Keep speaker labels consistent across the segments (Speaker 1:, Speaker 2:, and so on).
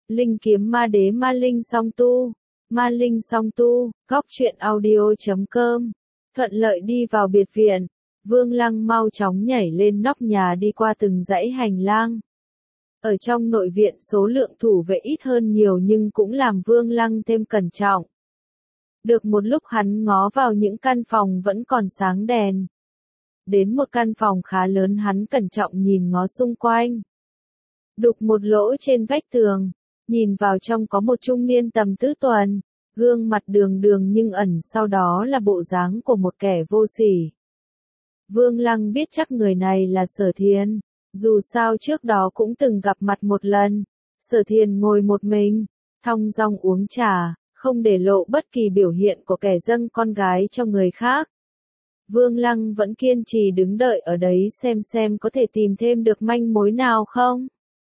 Speaker 1: Linh kiếm ma đế ma linh song tu. Ma linh song tu, góc truyện audio.com. Thuận lợi đi vào biệt viện. Vương Lăng mau chóng nhảy lên nóc nhà đi qua từng dãy hành lang. Ở trong nội viện số lượng thủ vệ ít hơn nhiều nhưng cũng làm Vương Lăng thêm cẩn trọng. Được một lúc hắn ngó vào những căn phòng vẫn còn sáng đèn. Đến một căn phòng khá lớn hắn cẩn trọng nhìn ngó xung quanh. Đục một lỗ trên vách tường, nhìn vào trong có một trung niên tầm tứ tuần, gương mặt đường đường nhưng ẩn sau đó là bộ dáng của một kẻ vô sỉ. Vương Lăng biết chắc người này là Sở Thiên, dù sao trước đó cũng từng gặp mặt một lần. Sở Thiên ngồi một mình, thong dong uống trà, không để lộ bất kỳ biểu hiện của kẻ dâng con gái cho người khác. Vương Lăng vẫn kiên trì đứng đợi ở đấy xem có thể tìm thêm được manh mối nào không.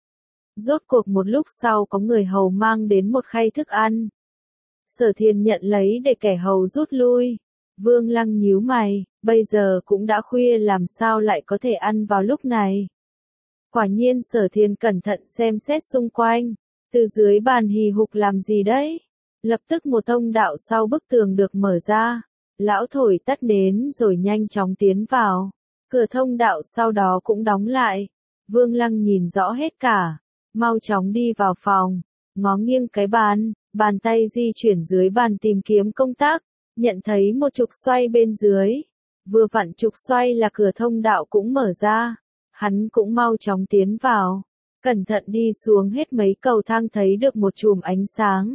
Speaker 1: Rốt cuộc một lúc sau có người hầu mang đến một khay thức ăn. Sở Thiên nhận lấy để kẻ hầu rút lui. Vương Lăng nhíu mày, bây giờ cũng đã khuya làm sao lại có thể ăn vào lúc này. Quả nhiên Sở Thiên cẩn thận xem xét xung quanh, từ dưới bàn hì hục làm gì đấy. Lập tức một thông đạo sau bức tường được mở ra. Lão thổi tắt nến rồi nhanh chóng tiến vào. Cửa thông đạo sau đó cũng đóng lại. Vương Lăng nhìn rõ hết cả. Mau chóng đi vào phòng. Ngó nghiêng cái bàn tay di chuyển dưới bàn tìm kiếm công tác. Nhận thấy một trục xoay bên dưới. Vừa vặn trục xoay là cửa thông đạo cũng mở ra. Hắn cũng mau chóng tiến vào. Cẩn thận đi xuống hết mấy cầu thang thấy được một chùm ánh sáng.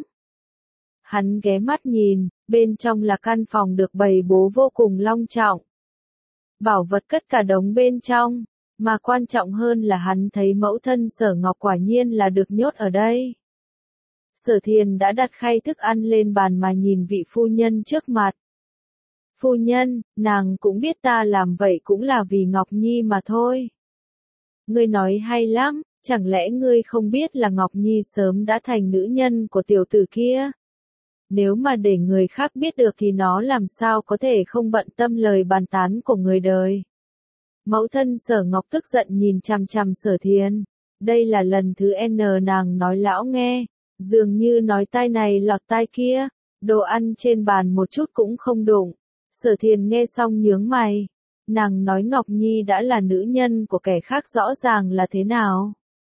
Speaker 1: Hắn ghé mắt nhìn, bên trong là căn phòng được bày bố vô cùng long trọng. Bảo vật cất cả đống bên trong, mà quan trọng hơn là hắn thấy mẫu thân Sở Ngọc quả nhiên là được nhốt ở đây. Sở Thiên đã đặt khay thức ăn lên bàn mà nhìn vị phu nhân trước mặt. Phu nhân, nàng cũng biết ta làm vậy cũng là vì Ngọc Nhi mà thôi. Ngươi nói hay lắm, chẳng lẽ ngươi không biết là Ngọc Nhi sớm đã thành nữ nhân của tiểu tử kia? Nếu mà để người khác biết được thì nó làm sao có thể không bận tâm lời bàn tán của người đời. Mẫu thân Sở Ngọc tức giận nhìn chằm chằm Sở Thiên. Đây là lần thứ N nàng nói lão nghe, dường như nói tai này lọt tai kia, đồ ăn trên bàn một chút cũng không đụng. Sở Thiên nghe xong nhướng mày. Nàng nói Ngọc Nhi đã là nữ nhân của kẻ khác rõ ràng là thế nào?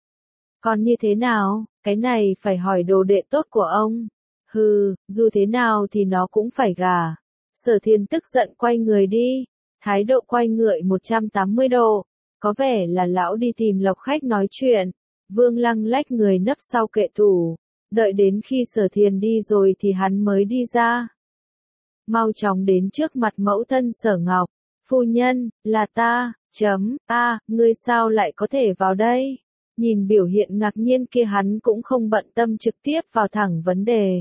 Speaker 1: Còn như thế nào, cái này phải hỏi đồ đệ tốt của ông. Hừ, dù thế nào thì nó cũng phải gả. Sở Thiên tức giận quay người đi, thái độ quay ngựa 180 độ, có vẻ là lão đi tìm Lộc Khách nói chuyện. Vương Lăng lách người nấp sau kệ tủ, đợi đến khi Sở Thiên đi rồi thì hắn mới đi ra. Mau chóng đến trước mặt mẫu thân Sở Ngọc, phu nhân, là ta, ngươi sao lại có thể vào đây? Nhìn biểu hiện ngạc nhiên kia hắn cũng không bận tâm trực tiếp vào thẳng vấn đề.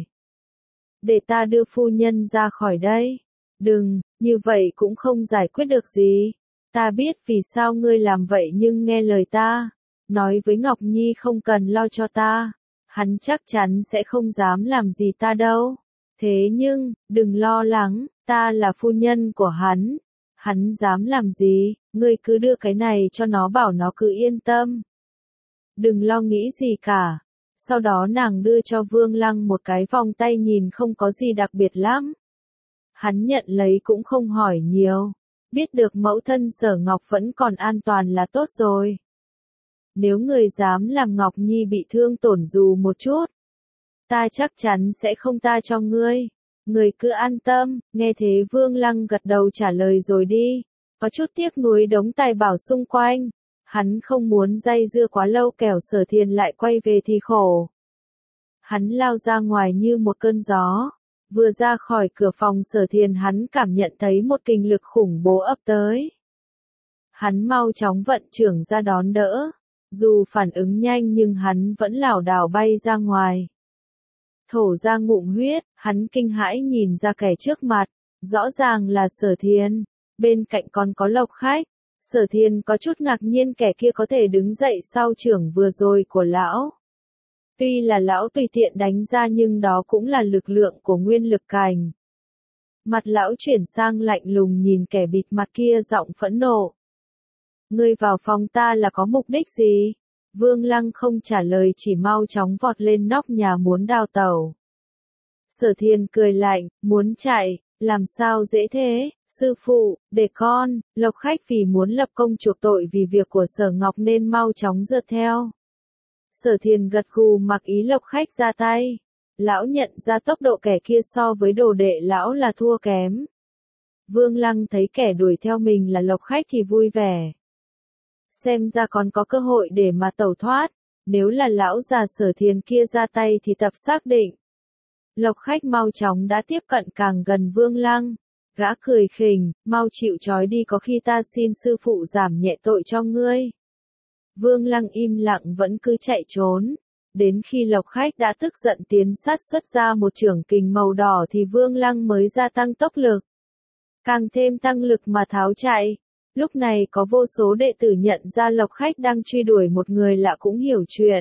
Speaker 1: Để ta đưa phu nhân ra khỏi đây. Đừng, như vậy cũng không giải quyết được gì. Ta biết vì sao ngươi làm vậy nhưng nghe lời ta. Nói với Ngọc Nhi không cần lo cho ta. Hắn chắc chắn sẽ không dám làm gì ta đâu. Thế nhưng, đừng lo lắng, ta là phu nhân của hắn. Hắn dám làm gì, ngươi cứ đưa cái này cho nó bảo nó cứ yên tâm. Đừng lo nghĩ gì cả. Sau đó nàng đưa cho Vương Lăng một cái vòng tay nhìn không có gì đặc biệt lắm. Hắn nhận lấy cũng không hỏi nhiều. Biết được mẫu thân Sở Ngọc vẫn còn an toàn là tốt rồi. Nếu người dám làm Ngọc Nhi bị thương tổn dù một chút, ta chắc chắn sẽ không tha cho ngươi. Người cứ an tâm. Nghe thế Vương Lăng gật đầu trả lời rồi đi. Có chút tiếc nuối đống tài bảo xung quanh. Hắn không muốn dây dưa quá lâu kẻo Sở Thiên lại quay về thì khổ. Hắn lao ra ngoài như một cơn gió. Vừa ra khỏi cửa phòng Sở Thiên hắn cảm nhận thấy một kình lực khủng bố ập tới. Hắn mau chóng vận trưởng ra đón đỡ. Dù phản ứng nhanh nhưng hắn vẫn lảo đảo bay ra ngoài. Thổ ra ngụm huyết, hắn kinh hãi nhìn ra kẻ trước mặt. Rõ ràng là Sở Thiên. Bên cạnh còn có Lộc Khách. Sở Thiên có chút ngạc nhiên kẻ kia có thể đứng dậy sau chưởng vừa rồi của lão. Tuy là lão tùy tiện đánh ra nhưng đó cũng là lực lượng của nguyên lực cành. Mặt lão chuyển sang lạnh lùng nhìn kẻ bịt mặt kia giọng phẫn nộ. Ngươi vào phòng ta là có mục đích gì? Vương Lăng không trả lời chỉ mau chóng vọt lên nóc nhà muốn đào tẩu. Sở Thiên cười lạnh, muốn chạy, làm sao dễ thế, sư phụ, để con, Lộc Khách vì muốn lập công chuộc tội vì việc của Sở Ngọc nên mau chóng rượt theo. Sở Thiên gật gù mặc ý Lộc Khách ra tay. Lão nhận ra tốc độ kẻ kia so với đồ đệ lão là thua kém. Vương Lăng thấy kẻ đuổi theo mình là Lộc Khách thì vui vẻ. Xem ra còn có cơ hội để mà tẩu thoát, nếu là lão già Sở Thiên kia ra tay thì tập xác định. Lộc Khách mau chóng đã tiếp cận càng gần Vương Lăng. Gã cười khỉnh, mau chịu trói đi có khi ta xin sư phụ giảm nhẹ tội cho ngươi. Vương Lăng im lặng vẫn cứ chạy trốn. Đến khi Lộc Khách đã tức giận tiến sát xuất ra một chưởng kình màu đỏ thì Vương Lăng mới gia tăng tốc lực. Càng thêm tăng lực mà tháo chạy. Lúc này có vô số đệ tử nhận ra Lộc Khách đang truy đuổi một người lạ cũng hiểu chuyện.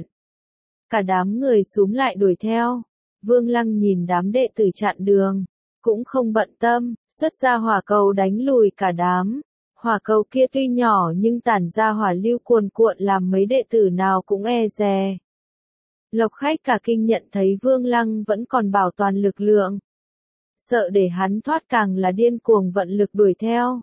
Speaker 1: Cả đám người xúm lại đuổi theo. Vương Lăng nhìn đám đệ tử chặn đường. Cũng không bận tâm, xuất ra hỏa cầu đánh lùi cả đám. Hỏa cầu kia tuy nhỏ nhưng tản ra hỏa lưu cuồn cuộn làm mấy đệ tử nào cũng e dè. Lộc Khách cả kinh nhận thấy Vương Lăng vẫn còn bảo toàn lực lượng. Sợ để hắn thoát càng là điên cuồng vận lực đuổi theo.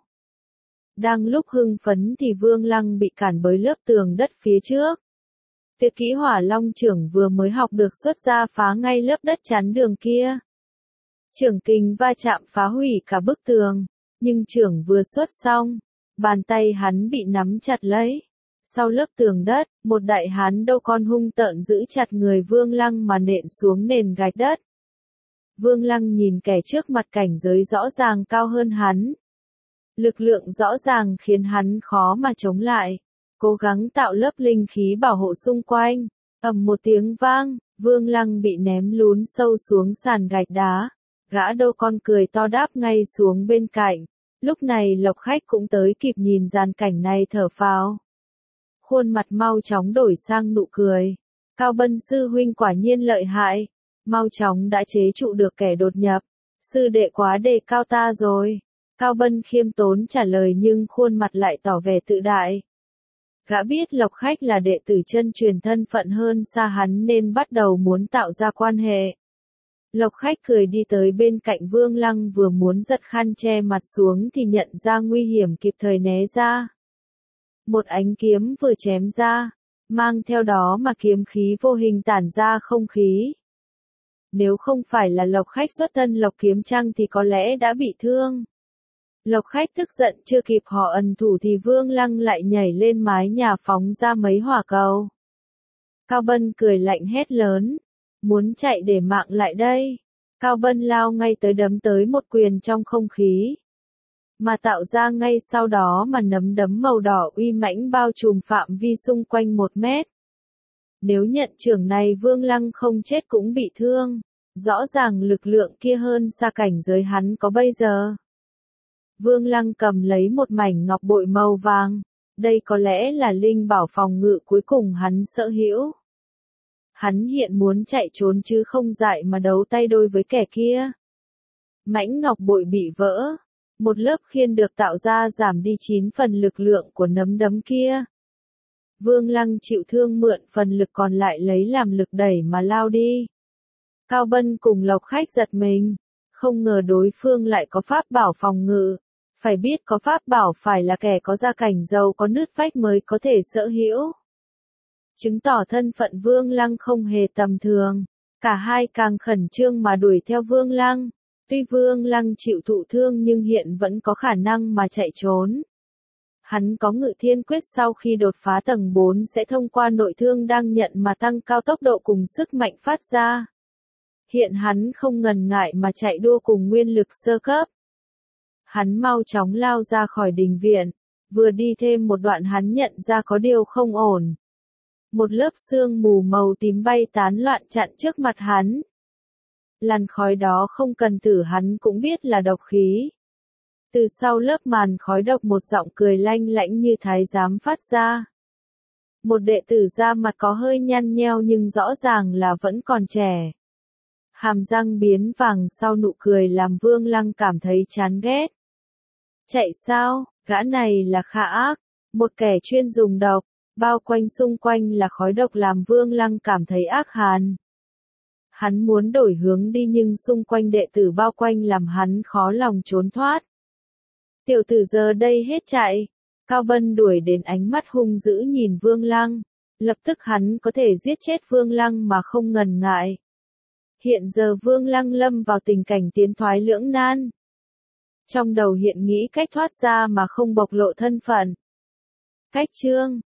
Speaker 1: Đang lúc hưng phấn thì Vương Lăng bị cản bởi lớp tường đất phía trước. Tuyệt kỹ Hỏa Long chưởng vừa mới học được xuất ra phá ngay lớp đất chắn đường kia. Chưởng kình va chạm phá hủy cả bức tường, nhưng chưởng vừa xuất xong, bàn tay hắn bị nắm chặt lấy. Sau lớp tường đất, một đại hán đâu con hung tợn giữ chặt người Vương Lăng mà nện xuống nền gạch đất. Vương Lăng nhìn kẻ trước mặt cảnh giới rõ ràng cao hơn hắn. Lực lượng rõ ràng khiến hắn khó mà chống lại. Cố gắng tạo lớp linh khí bảo hộ xung quanh. Ầm một tiếng vang, Vương Lăng bị ném lún sâu xuống sàn gạch đá. Gã đâu con cười to đáp ngay xuống bên cạnh. Lúc này Lộc Khách cũng tới kịp nhìn dàn cảnh này thở phào. Khuôn mặt mau chóng đổi sang nụ cười. Cao Bân sư huynh quả nhiên lợi hại. Mau chóng đã chế trụ được kẻ đột nhập. Sư đệ quá đề cao ta rồi. Cao Bân khiêm tốn trả lời nhưng khuôn mặt lại tỏ vẻ tự đại. Gã biết Lộc Khách là đệ tử chân truyền thân phận hơn xa hắn nên bắt đầu muốn tạo ra quan hệ. Lộc Khách cười đi tới bên cạnh Vương Lăng vừa muốn giật khăn che mặt xuống thì nhận ra nguy hiểm kịp thời né ra. Một ánh kiếm vừa chém ra, mang theo đó mà kiếm khí vô hình tản ra không khí. Nếu không phải là Lộc Khách xuất thân Lộc Kiếm Trăng thì có lẽ đã bị thương. Lộc Khách tức giận chưa kịp họ ẩn thủ thì Vương Lăng lại nhảy lên mái nhà phóng ra mấy hỏa cầu. Cao Bân cười lạnh hét lớn. Muốn chạy để mạng lại đây. Cao Bân lao ngay tới đấm tới một quyền trong không khí. Mà tạo ra ngay sau đó mà nắm đấm màu đỏ uy mãnh bao trùm phạm vi xung quanh 1 mét. Nếu nhận chưởng này Vương Lăng không chết cũng bị thương. Rõ ràng lực lượng kia hơn xa cảnh giới hắn có bây giờ. Vương Lăng cầm lấy một mảnh ngọc bội màu vàng. Đây có lẽ là linh bảo phòng ngự cuối cùng hắn sở hữu. Hắn hiện muốn chạy trốn chứ không dại mà đấu tay đôi với kẻ kia. Mãnh ngọc bội bị vỡ. Một lớp khiên được tạo ra giảm đi 9 phần lực lượng của nắm đấm kia. Vương Lăng chịu thương mượn phần lực còn lại lấy làm lực đẩy mà lao đi. Cao Bân cùng Lộc Khách giật mình. Không ngờ đối phương lại có pháp bảo phòng ngự. Phải biết có pháp bảo phải là kẻ có gia cảnh giàu có nứt vách mới có thể sở hữu. Chứng tỏ thân phận Vương Lăng không hề tầm thường. Cả hai càng khẩn trương mà đuổi theo Vương Lăng. Tuy Vương Lăng chịu thụ thương nhưng hiện vẫn có khả năng mà chạy trốn. Hắn có Ngự Thiên Quyết sau khi đột phá tầng 4 sẽ thông qua nội thương đang nhận mà tăng cao tốc độ cùng sức mạnh phát ra. Hiện hắn không ngần ngại mà chạy đua cùng nguyên lực sơ cấp. Hắn mau chóng lao ra khỏi đình viện. Vừa đi thêm một đoạn hắn nhận ra có điều không ổn. Một lớp sương mù màu tím bay tán loạn chặn trước mặt hắn. Làn khói đó không cần thử hắn cũng biết là độc khí. Từ sau lớp màn khói độc một giọng cười lanh lảnh như thái giám phát ra. Một đệ tử da mặt có hơi nhăn nheo nhưng rõ ràng là vẫn còn trẻ. Hàm răng biến vàng sau nụ cười làm Vương Lăng cảm thấy chán ghét. Chạy sao, gã này là Khả Ác, một kẻ chuyên dùng độc. Bao quanh xung quanh là khói độc làm Vương Lăng cảm thấy ác hàn. Hắn muốn đổi hướng đi nhưng xung quanh đệ tử bao quanh làm hắn khó lòng trốn thoát. Tiểu tử giờ đây hết chạy. Cao Bân đuổi đến ánh mắt hung dữ nhìn Vương Lăng. Lập tức hắn có thể giết chết Vương Lăng mà không ngần ngại. Hiện giờ Vương Lăng lâm vào tình cảnh tiến thoái lưỡng nan. Trong đầu hiện nghĩ cách thoát ra mà không bộc lộ thân phận. Cách chương